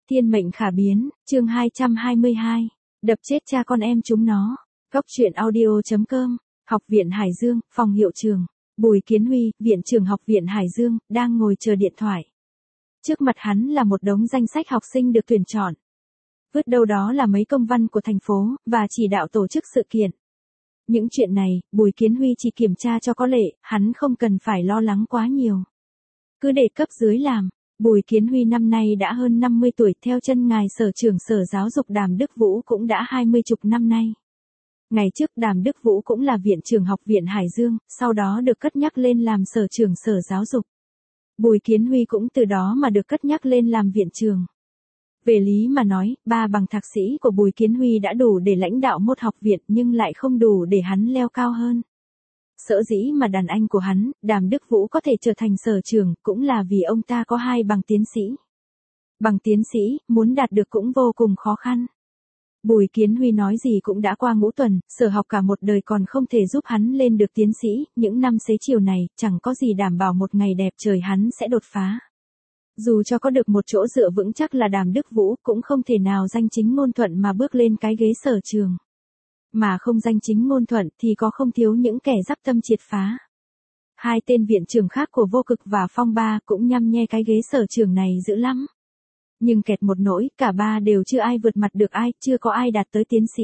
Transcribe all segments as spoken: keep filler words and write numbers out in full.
Thiên mệnh khả biến, chương hai trăm hai mươi hai. Đập chết cha con em chúng nó. Góc truyện audio chấm com. Học viện Hải Dương, phòng hiệu trường. Bùi Kiến Huy, viện trưởng học viện Hải Dương, đang ngồi chờ điện thoại. Trước mặt hắn là một đống danh sách học sinh được tuyển chọn. Vứt đâu đó là mấy công văn của thành phố, và chỉ đạo tổ chức sự kiện. Những chuyện này, Bùi Kiến Huy chỉ kiểm tra cho có lệ, hắn không cần phải lo lắng quá nhiều. Cứ để cấp dưới làm. Bùi Kiến Huy năm nay đã hơn năm mươi tuổi, theo chân ngài sở trưởng sở giáo dục Đàm Đức Vũ cũng đã hai mươi chục năm nay. Ngày trước Đàm Đức Vũ cũng là viện trưởng học viện Hải Dương, sau đó được cất nhắc lên làm sở trưởng sở giáo dục. Bùi Kiến Huy cũng từ đó mà được cất nhắc lên làm viện trưởng. Về lý mà nói, ba bằng thạc sĩ của Bùi Kiến Huy đã đủ để lãnh đạo một học viện nhưng lại không đủ để hắn leo cao hơn. Sở dĩ mà đàn anh của hắn, Đàm Đức Vũ có thể trở thành sở trưởng cũng là vì ông ta có hai bằng tiến sĩ. Bằng tiến sĩ, muốn đạt được cũng vô cùng khó khăn. Bùi Kiến Huy nói gì cũng đã qua ngũ tuần, sở học cả một đời còn không thể giúp hắn lên được tiến sĩ, những năm xế chiều này, chẳng có gì đảm bảo một ngày đẹp trời hắn sẽ đột phá. Dù cho có được một chỗ dựa vững chắc là Đàm Đức Vũ, cũng không thể nào danh chính ngôn thuận mà bước lên cái ghế sở trường. Mà không danh chính ngôn thuận thì có không thiếu những kẻ dắp tâm triệt phá. Hai tên viện trưởng khác của Vô Cực và Phong Ba cũng nhăm nhe cái ghế sở trường này dữ lắm. Nhưng kẹt một nỗi, cả ba đều chưa ai vượt mặt được ai, chưa có ai đạt tới tiến sĩ.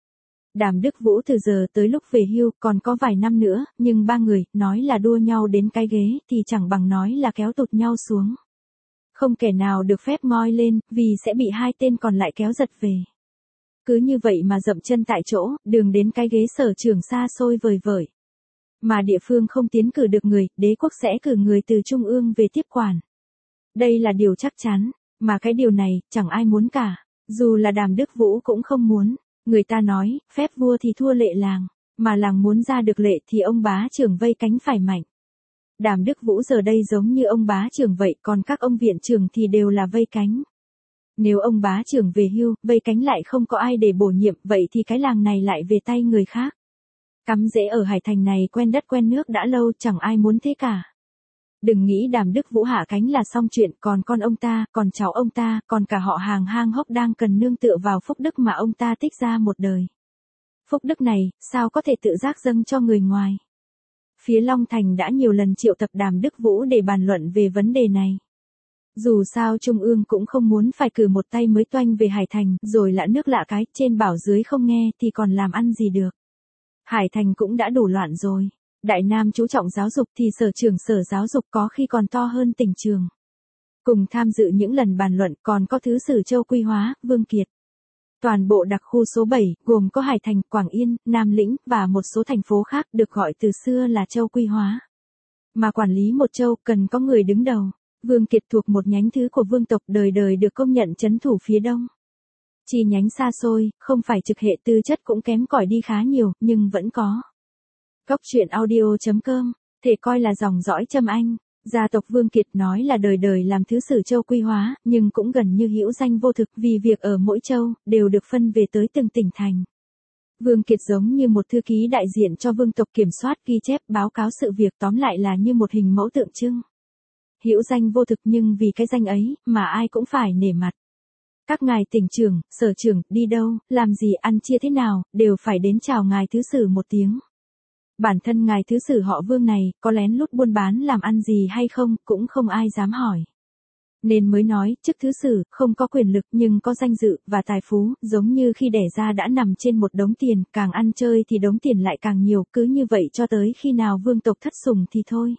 Đàm Đức Vũ từ giờ tới lúc về hưu còn có vài năm nữa, nhưng ba người, nói là đua nhau đến cái ghế thì chẳng bằng nói là kéo tụt nhau xuống. Không kẻ nào được phép ngoi lên, vì sẽ bị hai tên còn lại kéo giật về. Cứ như vậy mà dậm chân tại chỗ, đường đến cái ghế sở trưởng xa xôi vời vợi. Mà địa phương không tiến cử được người, đế quốc sẽ cử người từ trung ương về tiếp quản. Đây là điều chắc chắn, mà cái điều này, chẳng ai muốn cả. Dù là Đàm Đức Vũ cũng không muốn. Người ta nói, phép vua thì thua lệ làng, mà làng muốn ra được lệ thì ông bá trưởng vây cánh phải mạnh. Đàm Đức Vũ giờ đây giống như ông bá trưởng vậy, còn các ông viện trưởng thì đều là vây cánh. Nếu ông bá trưởng về hưu, vây cánh lại không có ai để bổ nhiệm, vậy thì cái làng này lại về tay người khác. Cắm rễ ở Hải Thành này quen đất quen nước đã lâu, chẳng ai muốn thế cả. Đừng nghĩ Đàm Đức Vũ hạ cánh là xong chuyện, còn con ông ta, còn cháu ông ta, còn cả họ hàng hang hốc đang cần nương tựa vào phúc đức mà ông ta tích ra một đời. Phúc đức này, sao có thể tự giác dâng cho người ngoài? Phía Long Thành đã nhiều lần triệu tập Đàm Đức Vũ để bàn luận về vấn đề này. Dù sao Trung ương cũng không muốn phải cử một tay mới toanh về Hải Thành, rồi lạ nước lạ cái, trên bảo dưới không nghe thì còn làm ăn gì được. Hải Thành cũng đã đủ loạn rồi. Đại Nam chú trọng giáo dục thì sở trưởng sở giáo dục có khi còn to hơn tỉnh trường. Cùng tham dự những lần bàn luận còn có Thứ sử Châu Quy Hóa, Vương Kiệt. Toàn bộ đặc khu số bảy, gồm có Hải Thành, Quảng Yên, Nam Lĩnh, và một số thành phố khác được gọi từ xưa là Châu Quy Hóa. Mà quản lý một châu cần có người đứng đầu. Vương Kiệt thuộc một nhánh thứ của vương tộc đời đời được công nhận trấn thủ phía đông. Chi nhánh xa xôi, không phải trực hệ tư chất cũng kém cỏi đi khá nhiều, nhưng vẫn có. Góc truyện audio chấm com, thể coi là dòng dõi Trâm Anh. Gia tộc Vương Kiệt nói là đời đời làm thứ sử Châu Quy Hóa, nhưng cũng gần như hữu danh vô thực vì việc ở mỗi châu, đều được phân về tới từng tỉnh thành. Vương Kiệt giống như một thư ký đại diện cho vương tộc kiểm soát ghi chép báo cáo sự việc, tóm lại là như một hình mẫu tượng trưng. Hữu danh vô thực nhưng vì cái danh ấy, mà ai cũng phải nể mặt. Các ngài tỉnh trưởng, sở trưởng, đi đâu, làm gì, ăn chia thế nào, đều phải đến chào ngài thứ sử một tiếng. Bản thân ngài thứ sử họ Vương này, có lén lút buôn bán làm ăn gì hay không, cũng không ai dám hỏi. Nên mới nói, chức thứ sử, không có quyền lực nhưng có danh dự, và tài phú, giống như khi đẻ ra đã nằm trên một đống tiền, càng ăn chơi thì đống tiền lại càng nhiều, cứ như vậy cho tới khi nào vương tộc thất sủng thì thôi.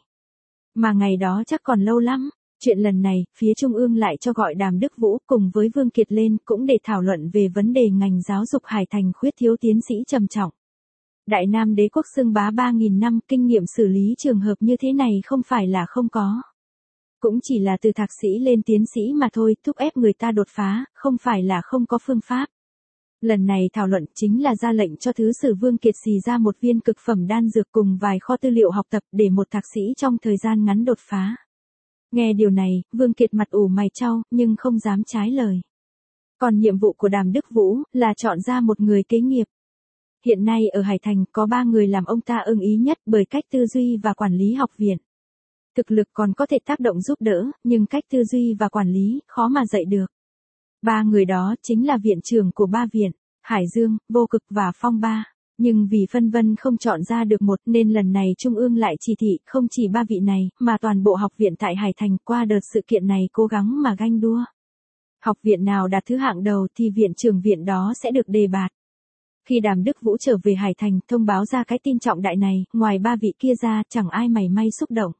Mà ngày đó chắc còn lâu lắm. Chuyện lần này, phía Trung ương lại cho gọi Đàm Đức Vũ cùng với Vương Kiệt lên, cũng để thảo luận về vấn đề ngành giáo dục Hải Thành khuyết thiếu tiến sĩ trầm trọng. Đại Nam đế quốc xưng bá ba nghìn năm, kinh nghiệm xử lý trường hợp như thế này không phải là không có. Cũng chỉ là từ thạc sĩ lên tiến sĩ mà thôi, thúc ép người ta đột phá, không phải là không có phương pháp. Lần này thảo luận chính là ra lệnh cho thứ sử Vương Kiệt xì ra một viên cực phẩm đan dược cùng vài kho tư liệu học tập để một thạc sĩ trong thời gian ngắn đột phá. Nghe điều này, Vương Kiệt mặt ủ mày chau, nhưng không dám trái lời. Còn nhiệm vụ của Đàm Đức Vũ là chọn ra một người kế nghiệp. Hiện nay ở Hải Thành có ba người làm ông ta ưng ý nhất bởi cách tư duy và quản lý học viện. Thực lực còn có thể tác động giúp đỡ, nhưng cách tư duy và quản lý, khó mà dạy được. Ba người đó chính là viện trưởng của ba viện, Hải Dương, Vô Cực và Phong Ba. Nhưng vì phân vân không chọn ra được một nên lần này Trung ương lại chỉ thị không chỉ ba vị này mà toàn bộ học viện tại Hải Thành qua đợt sự kiện này cố gắng mà ganh đua. Học viện nào đạt thứ hạng đầu thì viện trưởng viện đó sẽ được đề bạt. Khi Đàm Đức Vũ trở về Hải Thành thông báo ra cái tin trọng đại này, ngoài ba vị kia ra chẳng ai mảy may xúc động.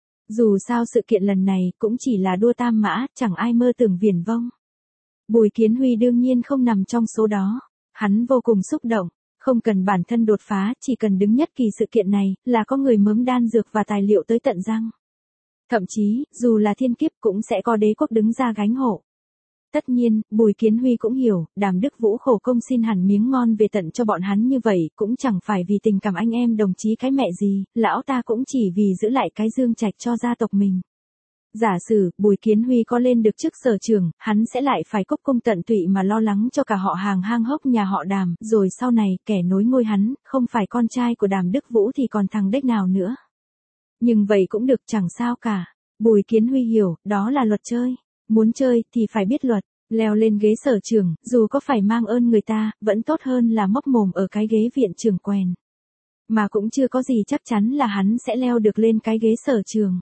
Dù sao sự kiện lần này cũng chỉ là đua tam mã, chẳng ai mơ tưởng viển vông. Bùi Kiến Huy đương nhiên không nằm trong số đó. Hắn vô cùng xúc động, không cần bản thân đột phá, chỉ cần đứng nhất kỳ sự kiện này là có người mớm đan dược và tài liệu tới tận răng. Thậm chí, dù là thiên kiếp cũng sẽ có đế quốc đứng ra gánh hộ. Tất nhiên, Bùi Kiến Huy cũng hiểu, Đàm Đức Vũ khổ công xin hẳn miếng ngon về tận cho bọn hắn như vậy, cũng chẳng phải vì tình cảm anh em đồng chí cái mẹ gì, lão ta cũng chỉ vì giữ lại cái dương trạch cho gia tộc mình. Giả sử, Bùi Kiến Huy có lên được chức sở trưởng, hắn sẽ lại phải cốc công tận tụy mà lo lắng cho cả họ hàng hang hốc nhà họ Đàm, rồi sau này, kẻ nối ngôi hắn, không phải con trai của Đàm Đức Vũ thì còn thằng đếch nào nữa. Nhưng vậy cũng được chẳng sao cả. Bùi Kiến Huy hiểu, đó là luật chơi. Muốn chơi thì phải biết luật, leo lên ghế sở trưởng, dù có phải mang ơn người ta, vẫn tốt hơn là móc mồm ở cái ghế viện trưởng quèn. Mà cũng chưa có gì chắc chắn là hắn sẽ leo được lên cái ghế sở trường.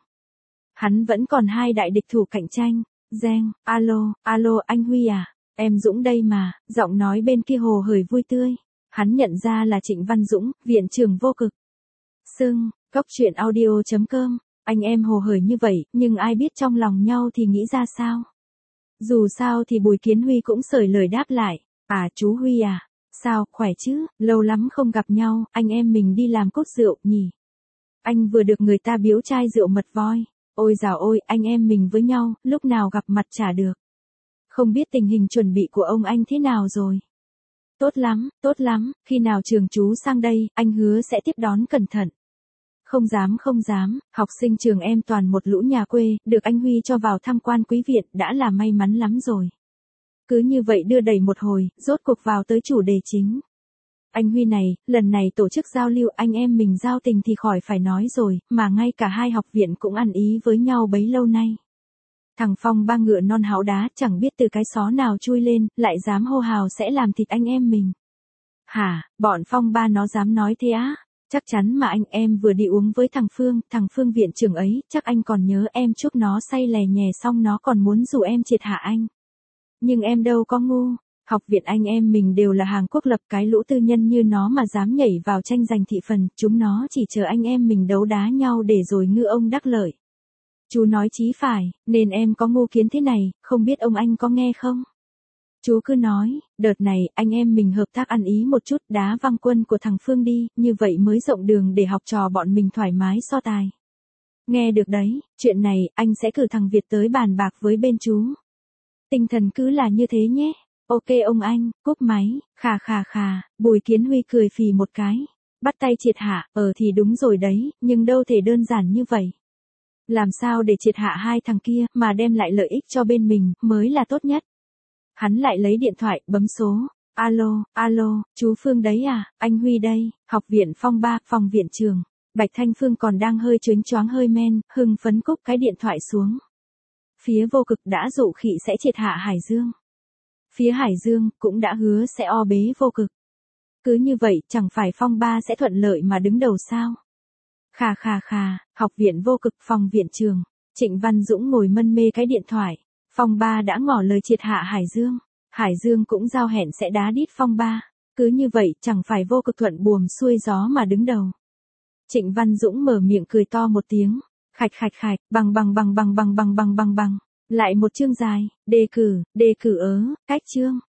Hắn vẫn còn hai đại địch thủ cạnh tranh. Giang, alo, alo anh Huy à, em Dũng đây mà, giọng nói bên kia hồ hởi vui tươi. Hắn nhận ra là Trịnh Văn Dũng, viện trưởng Vô Cực. Sưng, cốc truyện audio chấm com. Anh em hồ hởi như vậy, nhưng ai biết trong lòng nhau thì nghĩ ra sao? Dù sao thì Bùi Kiến Huy cũng sởi lời đáp lại. À chú Huy à, sao, khỏe chứ, lâu lắm không gặp nhau, anh em mình đi làm cốt rượu, nhỉ? Anh vừa được người ta biếu chai rượu mật voi. Ôi dào ôi, anh em mình với nhau, lúc nào gặp mặt chả được. Không biết tình hình chuẩn bị của ông anh thế nào rồi? Tốt lắm, tốt lắm, khi nào trường chú sang đây, anh hứa sẽ tiếp đón cẩn thận. Không dám không dám, học sinh trường em toàn một lũ nhà quê, được anh Huy cho vào tham quan quý viện đã là may mắn lắm rồi. Cứ như vậy đưa đẩy một hồi, rốt cuộc vào tới chủ đề chính. Anh Huy này, lần này tổ chức giao lưu anh em mình giao tình thì khỏi phải nói rồi, mà ngay cả hai học viện cũng ăn ý với nhau bấy lâu nay. Thằng Phong Ba ngựa non háo đá chẳng biết từ cái xó nào chui lên, lại dám hô hào sẽ làm thịt anh em mình. Hả, bọn Phong Ba nó dám nói thế á? Chắc chắn mà anh em vừa đi uống với thằng Phương, thằng Phương viện trưởng ấy, chắc anh còn nhớ em chúc nó say lè nhè xong nó còn muốn rủ em triệt hạ anh. Nhưng em đâu có ngu, học viện anh em mình đều là hàng quốc lập, cái lũ tư nhân như nó mà dám nhảy vào tranh giành thị phần, chúng nó chỉ chờ anh em mình đấu đá nhau để rồi ngư ông đắc lợi. Chú nói chí phải, nên em có ngu kiến thế này, không biết ông anh có nghe không? Chú cứ nói, đợt này, anh em mình hợp tác ăn ý một chút, đá văng quân của thằng Phương đi, như vậy mới rộng đường để học trò bọn mình thoải mái so tài. Nghe được đấy, chuyện này, anh sẽ cử thằng Việt tới bàn bạc với bên chú. Tinh thần cứ là như thế nhé. Ok ông anh, cúp máy, khà khà khà, Bùi Kiến Huy cười phì một cái. Bắt tay triệt hạ, ờ thì đúng rồi đấy, nhưng đâu thể đơn giản như vậy. Làm sao để triệt hạ hai thằng kia, mà đem lại lợi ích cho bên mình, mới là tốt nhất. Hắn lại lấy điện thoại, bấm số. Alo, alo, chú Phương đấy à, anh Huy đây, học viện Phong Ba, phòng viện trường. Bạch Thanh Phương còn đang hơi chớnh choáng hơi men, hưng phấn cúp cái điện thoại xuống. Phía Vô Cực đã dụ khị sẽ triệt hạ Hải Dương. Phía Hải Dương cũng đã hứa sẽ o bế Vô Cực. Cứ như vậy, chẳng phải Phong Ba sẽ thuận lợi mà đứng đầu sao? Khà khà khà, học viện Vô Cực, phòng viện trường. Trịnh Văn Dũng ngồi mân mê cái điện thoại. Phong Ba đã ngỏ lời triệt hạ Hải Dương. Hải Dương cũng giao hẹn sẽ đá đít Phong Ba. Cứ như vậy, chẳng phải Vô Cực thuận buồm xuôi gió mà đứng đầu. Trịnh Văn Dũng mở miệng cười to một tiếng. Khạch khạch khạch, bằng bằng bằng bằng bằng bằng bằng bằng bằng. Lại một chương dài, đề cử, đề cử ớ, cách chương.